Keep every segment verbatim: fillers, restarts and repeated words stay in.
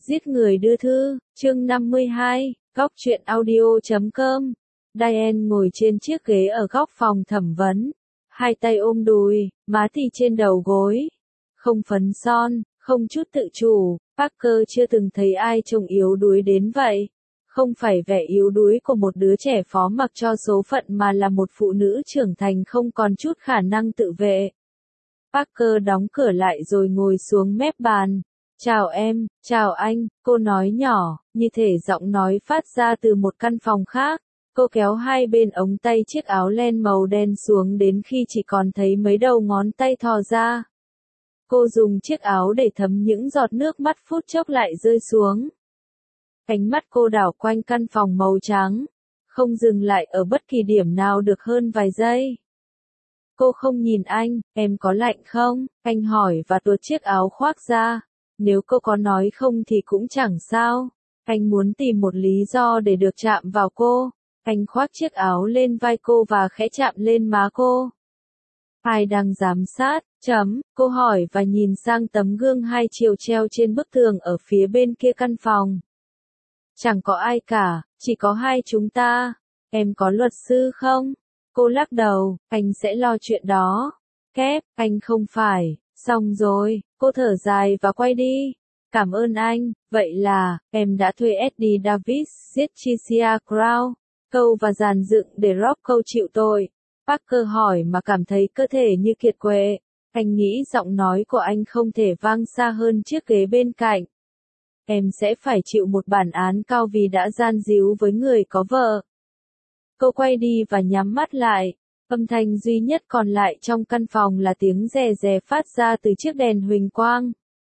Giết người đưa thư, chương năm mươi hai, góc truyện audio chấm com. Diane ngồi trên chiếc ghế ở góc phòng thẩm vấn, hai tay ôm đùi, má thì trên đầu gối. Không phấn son, không chút tự chủ, Parker chưa từng thấy ai trông yếu đuối đến vậy. Không phải vẻ yếu đuối của một đứa trẻ phó mặc cho số phận mà là một phụ nữ trưởng thành không còn chút khả năng tự vệ. Parker đóng cửa lại rồi ngồi xuống mép bàn. Chào em, chào anh, cô nói nhỏ, như thể giọng nói phát ra từ một căn phòng khác. Cô kéo hai bên ống tay chiếc áo len màu đen xuống đến khi chỉ còn thấy mấy đầu ngón tay thò ra. Cô dùng chiếc áo để thấm những giọt nước mắt phút chốc lại rơi xuống. Ánh mắt cô đảo quanh căn phòng màu trắng, không dừng lại ở bất kỳ điểm nào được hơn vài giây. Cô không nhìn anh, em có lạnh không? Anh hỏi và tuột chiếc áo khoác ra. Nếu cô có nói không thì cũng chẳng sao. Anh muốn tìm một lý do để được chạm vào cô. Anh khoác chiếc áo lên vai cô và khẽ chạm lên má cô. Ai đang giám sát? Chấm, cô hỏi và nhìn sang tấm gương hai chiều treo trên bức tường ở phía bên kia căn phòng. Chẳng có ai cả, chỉ có hai chúng ta. Em có luật sư không? Cô lắc đầu, anh sẽ lo chuyện đó. Kép, anh không phải. Xong rồi, cô thở dài và quay đi. Cảm ơn anh, vậy là, em đã thuê Eddie Davis giết Tricia Crow, câu và dàn dựng để Rock câu chịu tội. Parker hỏi mà cảm thấy cơ thể như kiệt quệ. Anh nghĩ giọng nói của anh không thể vang xa hơn chiếc ghế bên cạnh. Em sẽ phải chịu một bản án cao vì đã gian díu với người có vợ. Cô quay đi và nhắm mắt lại. Âm thanh duy nhất còn lại trong căn phòng là tiếng rè rè phát ra từ chiếc đèn huỳnh quang.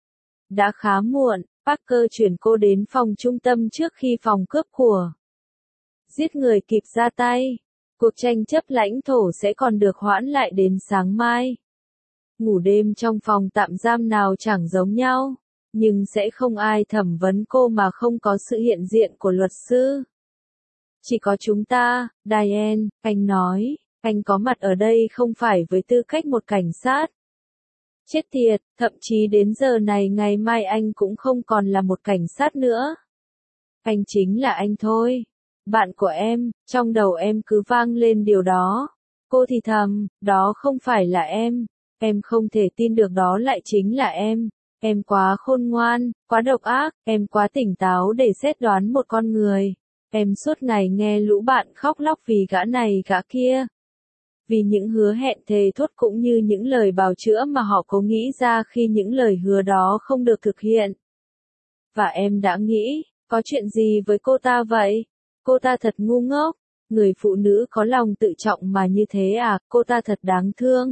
Đã khá muộn, Parker chuyển cô đến phòng trung tâm trước khi phòng cướp của giết người kịp ra tay. Cuộc tranh chấp lãnh thổ sẽ còn được hoãn lại đến sáng mai. Ngủ đêm trong phòng tạm giam nào chẳng giống nhau, nhưng sẽ không ai thẩm vấn cô mà không có sự hiện diện của luật sư. Chỉ có chúng ta, Diane, anh nói. Anh có mặt ở đây không phải với tư cách một cảnh sát. Chết tiệt, thậm chí đến giờ này ngày mai anh cũng không còn là một cảnh sát nữa. Anh chính là anh thôi. Bạn của em, trong đầu em cứ vang lên điều đó. Cô thì thầm, đó không phải là em. Em không thể tin được đó lại chính là em. Em quá khôn ngoan, quá độc ác, em quá tỉnh táo để xét đoán một con người. Em suốt ngày nghe lũ bạn khóc lóc vì gã này gã kia. Vì những hứa hẹn thề thốt cũng như những lời bào chữa mà họ cố nghĩ ra khi những lời hứa đó không được thực hiện. Và em đã nghĩ, có chuyện gì với cô ta vậy? Cô ta thật ngu ngốc. Người phụ nữ có lòng tự trọng mà như thế à, cô ta thật đáng thương.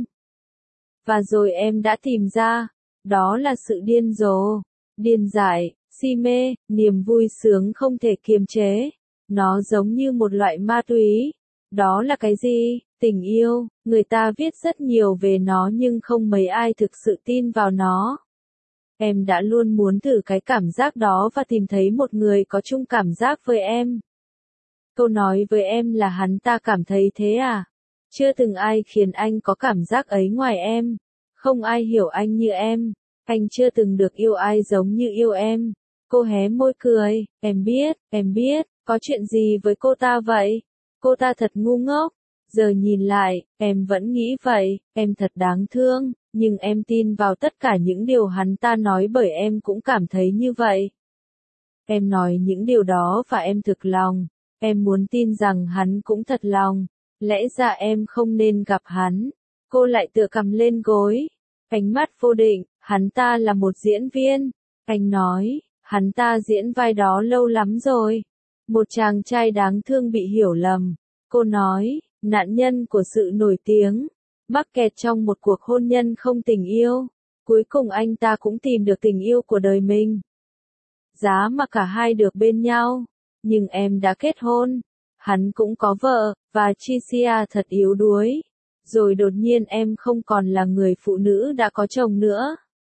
Và rồi em đã tìm ra, đó là sự điên rồ, điên dại, si mê, niềm vui sướng không thể kiềm chế. Nó giống như một loại ma túy. Đó là cái gì? Tình yêu. Người ta viết rất nhiều về nó nhưng không mấy ai thực sự tin vào nó. Em đã luôn muốn thử cái cảm giác đó và tìm thấy một người có chung cảm giác với em. Câu nói với em là hắn ta cảm thấy thế à? Chưa từng ai khiến anh có cảm giác ấy ngoài em. Không ai hiểu anh như em. Anh chưa từng được yêu ai giống như yêu em. Cô hé môi cười. Em biết, em biết, có chuyện gì với cô ta vậy? Cô ta thật ngu ngốc. Giờ nhìn lại, em vẫn nghĩ vậy, em thật đáng thương, nhưng em tin vào tất cả những điều hắn ta nói bởi em cũng cảm thấy như vậy. Em nói những điều đó và em thực lòng, em muốn tin rằng hắn cũng thật lòng, lẽ ra em không nên gặp hắn. Cô lại tựa cằm lên gối, ánh mắt vô định, hắn ta là một diễn viên. Anh nói, hắn ta diễn vai đó lâu lắm rồi. Một chàng trai đáng thương bị hiểu lầm. Cô nói, nạn nhân của sự nổi tiếng, mắc kẹt trong một cuộc hôn nhân không tình yêu. Cuối cùng anh ta cũng tìm được tình yêu của đời mình. Giá mà cả hai được bên nhau. Nhưng em đã kết hôn. Hắn cũng có vợ, và Tricia thật yếu đuối. Rồi đột nhiên em không còn là người phụ nữ đã có chồng nữa.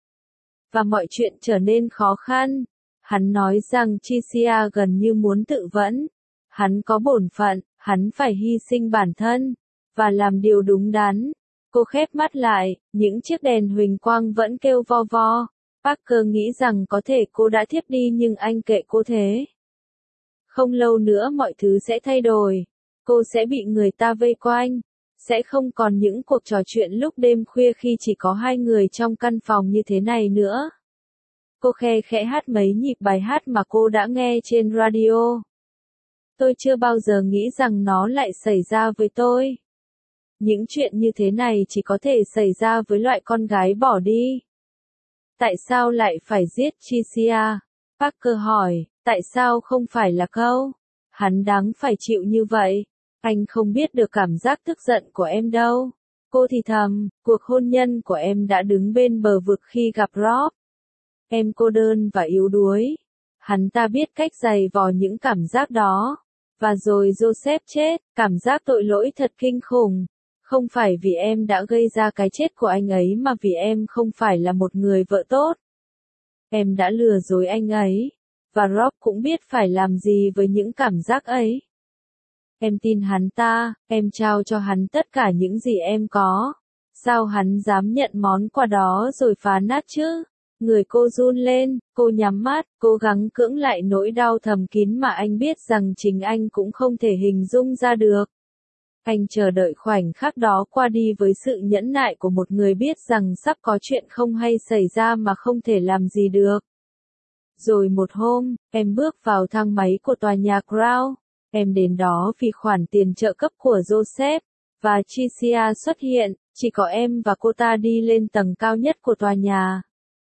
Và mọi chuyện trở nên khó khăn. Hắn nói rằng Tricia gần như muốn tự vẫn. Hắn có bổn phận, hắn phải hy sinh bản thân, và làm điều đúng đắn. Cô khép mắt lại, những chiếc đèn huỳnh quang vẫn kêu vo vo. Parker nghĩ rằng có thể cô đã thiếp đi nhưng anh kệ cô thế. Không lâu nữa mọi thứ sẽ thay đổi. Cô sẽ bị người ta vây quanh. Sẽ không còn những cuộc trò chuyện lúc đêm khuya khi chỉ có hai người trong căn phòng như thế này nữa. Cô khe khẽ hát mấy nhịp bài hát mà cô đã nghe trên radio. Tôi chưa bao giờ nghĩ rằng nó lại xảy ra với tôi. Những chuyện như thế này chỉ có thể xảy ra với loại con gái bỏ đi. Tại sao lại phải giết Tricia? Parker hỏi, tại sao không phải là câu? Hắn đáng phải chịu như vậy. Anh không biết được cảm giác tức giận của em đâu. Cô thì thầm, cuộc hôn nhân của em đã đứng bên bờ vực khi gặp Rob. Em cô đơn và yếu đuối. Hắn ta biết cách giày vò những cảm giác đó. Và rồi Joseph chết, cảm giác tội lỗi thật kinh khủng. Không phải vì em đã gây ra cái chết của anh ấy mà vì em không phải là một người vợ tốt. Em đã lừa dối anh ấy. Và Rob cũng biết phải làm gì với những cảm giác ấy. Em tin hắn ta, em trao cho hắn tất cả những gì em có. Sao hắn dám nhận món quà đó rồi phá nát chứ? Người cô run lên, cô nhắm mắt, cố gắng cưỡng lại nỗi đau thầm kín mà anh biết rằng chính anh cũng không thể hình dung ra được. Anh chờ đợi khoảnh khắc đó qua đi với sự nhẫn nại của một người biết rằng sắp có chuyện không hay xảy ra mà không thể làm gì được. Rồi một hôm, em bước vào thang máy của tòa nhà Crown. Em đến đó vì khoản tiền trợ cấp của Joseph. Và Tricia xuất hiện, chỉ có em và cô ta đi lên tầng cao nhất của tòa nhà.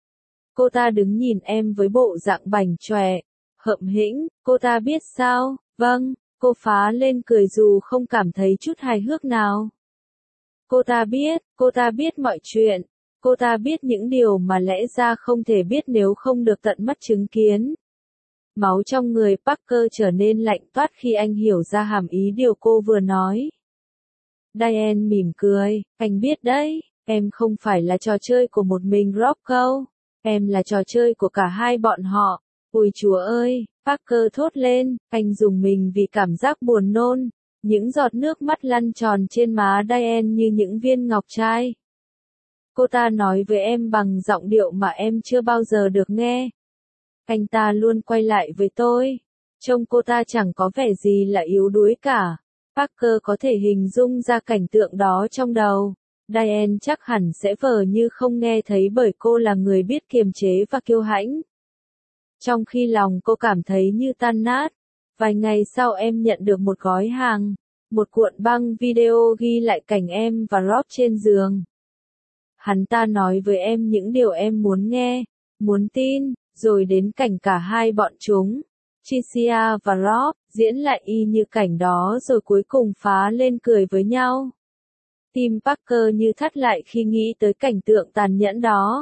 Cô ta đứng nhìn em với bộ dạng bảnh chọe, hậm hĩnh, cô ta biết sao, vâng, cô phá lên cười dù không cảm thấy chút hài hước nào. Cô ta biết, cô ta biết mọi chuyện, cô ta biết những điều mà lẽ ra không thể biết nếu không được tận mắt chứng kiến. Máu trong người Parker trở nên lạnh toát khi anh hiểu ra hàm ý điều cô vừa nói. Diane mỉm cười, anh biết đấy, em không phải là trò chơi của một mình Rocco. Em là trò chơi của cả hai bọn họ. Ôi chúa ơi, Parker thốt lên, anh dùng mình vì cảm giác buồn nôn. Những giọt nước mắt lăn tròn trên má Diane như những viên ngọc trai. Cô ta nói với em bằng giọng điệu mà em chưa bao giờ được nghe. Anh ta luôn quay lại với tôi. Trông cô ta chẳng có vẻ gì là yếu đuối cả. Parker có thể hình dung ra cảnh tượng đó trong đầu. Diane chắc hẳn sẽ vờ như không nghe thấy bởi cô là người biết kiềm chế và kiêu hãnh. Trong khi lòng cô cảm thấy như tan nát. Vài ngày sau em nhận được một gói hàng. Một cuộn băng video ghi lại cảnh em và Rob trên giường. Hắn ta nói với em những điều em muốn nghe, muốn tin, rồi đến cảnh cả hai bọn chúng, Tricia và Rob, diễn lại y như cảnh đó rồi cuối cùng phá lên cười với nhau. Tim Parker như thắt lại khi nghĩ tới cảnh tượng tàn nhẫn đó.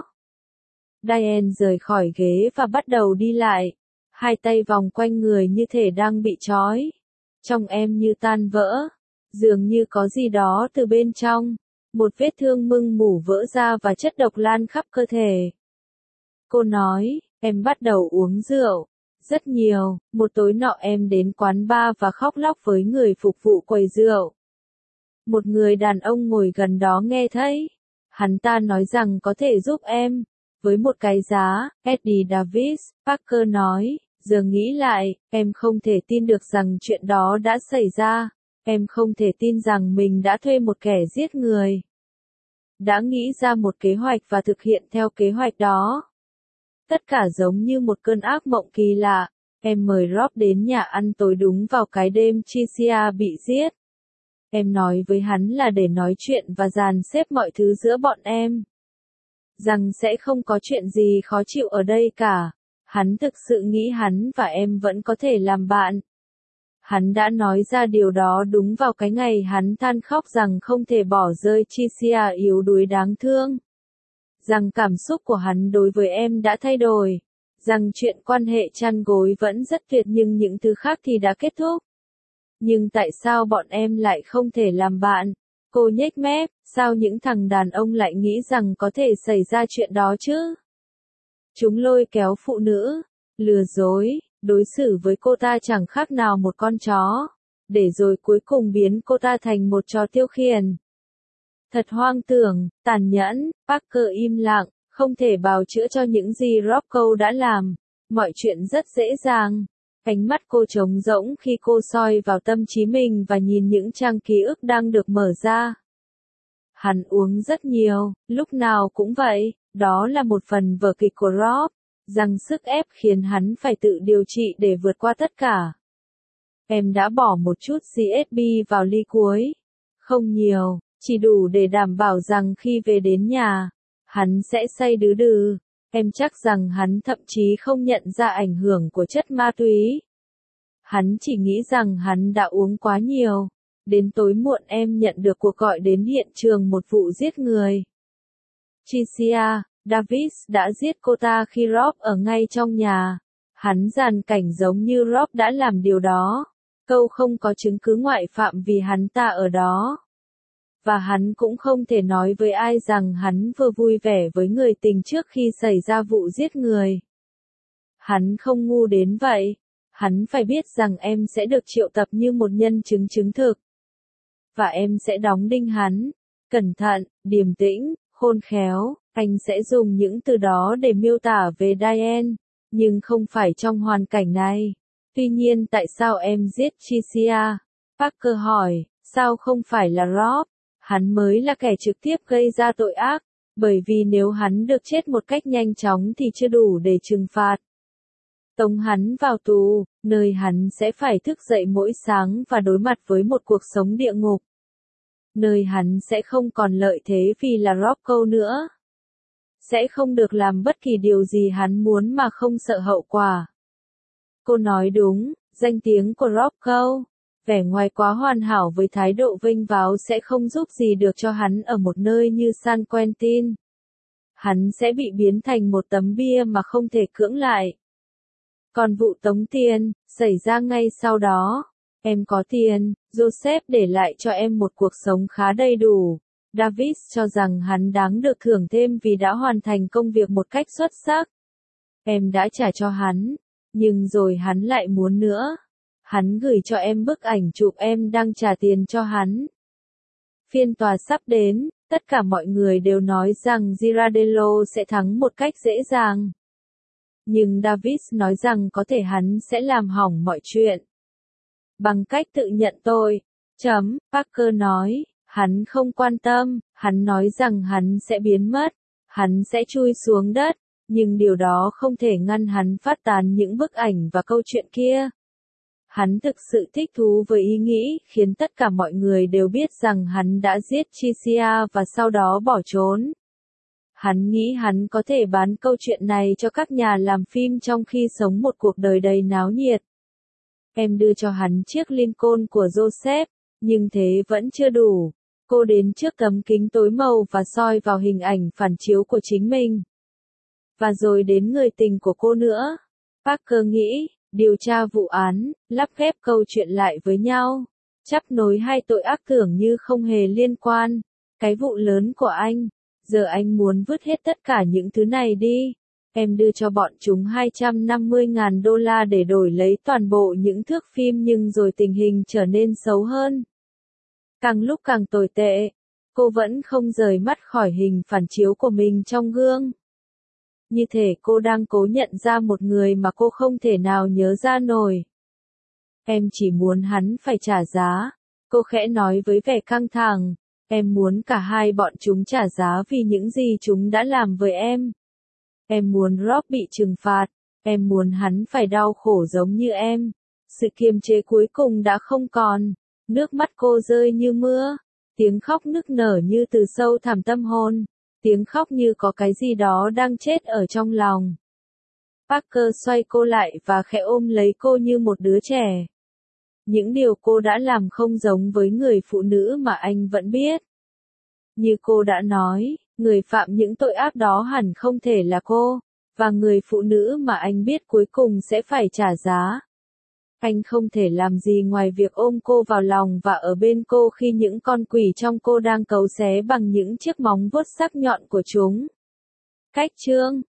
Diane rời khỏi ghế và bắt đầu đi lại, hai tay vòng quanh người như thể đang bị trói. Trong em như tan vỡ, dường như có gì đó từ bên trong, một vết thương mưng mủ vỡ ra và chất độc lan khắp cơ thể. Cô nói, em bắt đầu uống rượu, rất nhiều, một tối nọ em đến quán bar và khóc lóc với người phục vụ quầy rượu. Một người đàn ông ngồi gần đó nghe thấy. Hắn ta nói rằng có thể giúp em. Với một cái giá, Eddie Davis, Parker nói, giờ nghĩ lại, em không thể tin được rằng chuyện đó đã xảy ra. Em không thể tin rằng mình đã thuê một kẻ giết người. Đã nghĩ ra một kế hoạch và thực hiện theo kế hoạch đó. Tất cả giống như một cơn ác mộng kỳ lạ. Em mời Rob đến nhà ăn tối đúng vào cái đêm Tricia bị giết. Em nói với hắn là để nói chuyện và dàn xếp mọi thứ giữa bọn em. Rằng sẽ không có chuyện gì khó chịu ở đây cả. Hắn thực sự nghĩ hắn và em vẫn có thể làm bạn. Hắn đã nói ra điều đó đúng vào cái ngày hắn than khóc rằng không thể bỏ rơi Tricia yếu đuối đáng thương. Rằng cảm xúc của hắn đối với em đã thay đổi. Rằng chuyện quan hệ chăn gối vẫn rất tuyệt nhưng những thứ khác thì đã kết thúc. Nhưng tại sao bọn em lại không thể làm bạn? Cô nhếch mép, sao những thằng đàn ông lại nghĩ rằng có thể xảy ra chuyện đó chứ? Chúng lôi kéo phụ nữ, lừa dối, đối xử với cô ta chẳng khác nào một con chó, để rồi cuối cùng biến cô ta thành một trò tiêu khiển. Thật hoang tưởng, tàn nhẫn, Parker im lặng, không thể bào chữa cho những gì Rocco đã làm. Mọi chuyện rất dễ dàng. Ánh mắt cô trống rỗng khi cô soi vào tâm trí mình và nhìn những trang ký ức đang được mở ra. Hắn uống rất nhiều, lúc nào cũng vậy, đó là một phần vở kịch của Rob, rằng sức ép khiến hắn phải tự điều trị để vượt qua tất cả. Em đã bỏ một chút xê ét bê vào ly cuối. Không nhiều, chỉ đủ để đảm bảo rằng khi về đến nhà, hắn sẽ say đứ đừ. Em chắc rằng hắn thậm chí không nhận ra ảnh hưởng của chất ma túy. Hắn chỉ nghĩ rằng hắn đã uống quá nhiều. Đến tối muộn em nhận được cuộc gọi đến hiện trường một vụ giết người. Tricia Davis đã giết cô ta khi Rob ở ngay trong nhà. Hắn dàn cảnh giống như Rob đã làm điều đó. Câu không có chứng cứ ngoại phạm vì hắn ta ở đó. Và hắn cũng không thể nói với ai rằng hắn vừa vui vẻ với người tình trước khi xảy ra vụ giết người. Hắn không ngu đến vậy. Hắn phải biết rằng em sẽ được triệu tập như một nhân chứng chứng thực. Và em sẽ đóng đinh hắn. Cẩn thận, điềm tĩnh, khôn khéo. Anh sẽ dùng những từ đó để miêu tả về Diane. Nhưng không phải trong hoàn cảnh này. Tuy nhiên tại sao em giết Tricia? Parker hỏi, sao không phải là Rob? Hắn mới là kẻ trực tiếp gây ra tội ác, bởi vì nếu hắn được chết một cách nhanh chóng thì chưa đủ để trừng phạt. Tống hắn vào tù, nơi hắn sẽ phải thức dậy mỗi sáng và đối mặt với một cuộc sống địa ngục. Nơi hắn sẽ không còn lợi thế vì là Rocco nữa. Sẽ không được làm bất kỳ điều gì hắn muốn mà không sợ hậu quả. Cô nói đúng, danh tiếng của Rocco, vẻ ngoài quá hoàn hảo với thái độ vênh váo sẽ không giúp gì được cho hắn ở một nơi như San Quentin. Hắn sẽ bị biến thành một tấm bia mà không thể cưỡng lại. Còn vụ tống tiền, xảy ra ngay sau đó. Em có tiền, Joseph để lại cho em một cuộc sống khá đầy đủ. Davis cho rằng hắn đáng được thưởng thêm vì đã hoàn thành công việc một cách xuất sắc. Em đã trả cho hắn, nhưng rồi hắn lại muốn nữa. Hắn gửi cho em bức ảnh chụp em đang trả tiền cho hắn. Phiên tòa sắp đến, tất cả mọi người đều nói rằng Girardello sẽ thắng một cách dễ dàng. Nhưng Davis nói rằng có thể hắn sẽ làm hỏng mọi chuyện. Bằng cách tự nhận tội. Chấm, Parker nói, hắn không quan tâm, hắn nói rằng hắn sẽ biến mất, hắn sẽ chui xuống đất, nhưng điều đó không thể ngăn hắn phát tán những bức ảnh và câu chuyện kia. Hắn thực sự thích thú với ý nghĩ khiến tất cả mọi người đều biết rằng hắn đã giết Tricia và sau đó bỏ trốn. Hắn nghĩ hắn có thể bán câu chuyện này cho các nhà làm phim trong khi sống một cuộc đời đầy náo nhiệt. Em đưa cho hắn chiếc Lincoln của Joseph, nhưng thế vẫn chưa đủ. Cô đến trước tấm kính tối màu và soi vào hình ảnh phản chiếu của chính mình. Và rồi đến người tình của cô nữa. Parker nghĩ, điều tra vụ án, lắp ghép câu chuyện lại với nhau. Chắp nối hai tội ác tưởng như không hề liên quan. Cái vụ lớn của anh. Giờ anh muốn vứt hết tất cả những thứ này đi. Em đưa cho bọn chúng hai trăm năm mươi nghìn đô la để đổi lấy toàn bộ những thước phim nhưng rồi tình hình trở nên xấu hơn. Càng lúc càng tồi tệ. Cô vẫn không rời mắt khỏi hình phản chiếu của mình trong gương. Như thể cô đang cố nhận ra một người mà cô không thể nào nhớ ra nổi. Em chỉ muốn hắn phải trả giá. Cô khẽ nói với vẻ căng thẳng. Em muốn cả hai bọn chúng trả giá vì những gì chúng đã làm với em. Em muốn Rob bị trừng phạt. Em muốn hắn phải đau khổ giống như em. Sự kiềm chế cuối cùng đã không còn. Nước mắt cô rơi như mưa. Tiếng khóc nức nở như từ sâu thẳm tâm hồn. Tiếng khóc như có cái gì đó đang chết ở trong lòng. Parker xoay cô lại và khẽ ôm lấy cô như một đứa trẻ. Những điều cô đã làm không giống với người phụ nữ mà anh vẫn biết. Như cô đã nói, người phạm những tội ác đó hẳn không thể là cô, và người phụ nữ mà anh biết cuối cùng sẽ phải trả giá. Anh không thể làm gì ngoài việc ôm cô vào lòng và ở bên cô khi những con quỷ trong cô đang cấu xé bằng những chiếc móng vuốt sắc nhọn của chúng. Cách chương